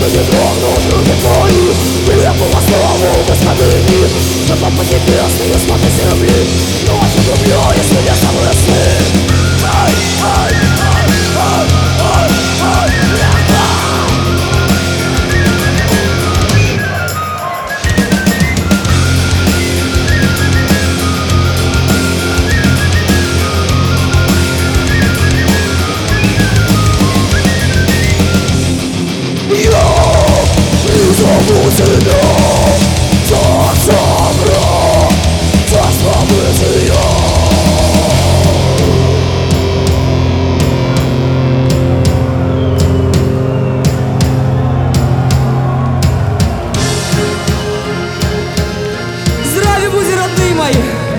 не дрогнут руки твои. Нелепого славу господыни, чтобы поднебесные смотри земли. Ночью люблю, если я самые сны. Ай, ай, ай, ай, ай, ай, зову тебя, так забрал, так события. Здравия буди, родные мои!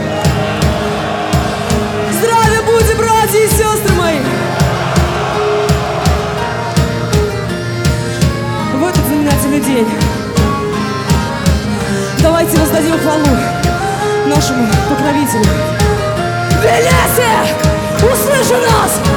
Здравия буди, братья и сестры мои! В этот знаменательный день давайте воздадим хвалу нашему покровителю. Велесик, услыши нас!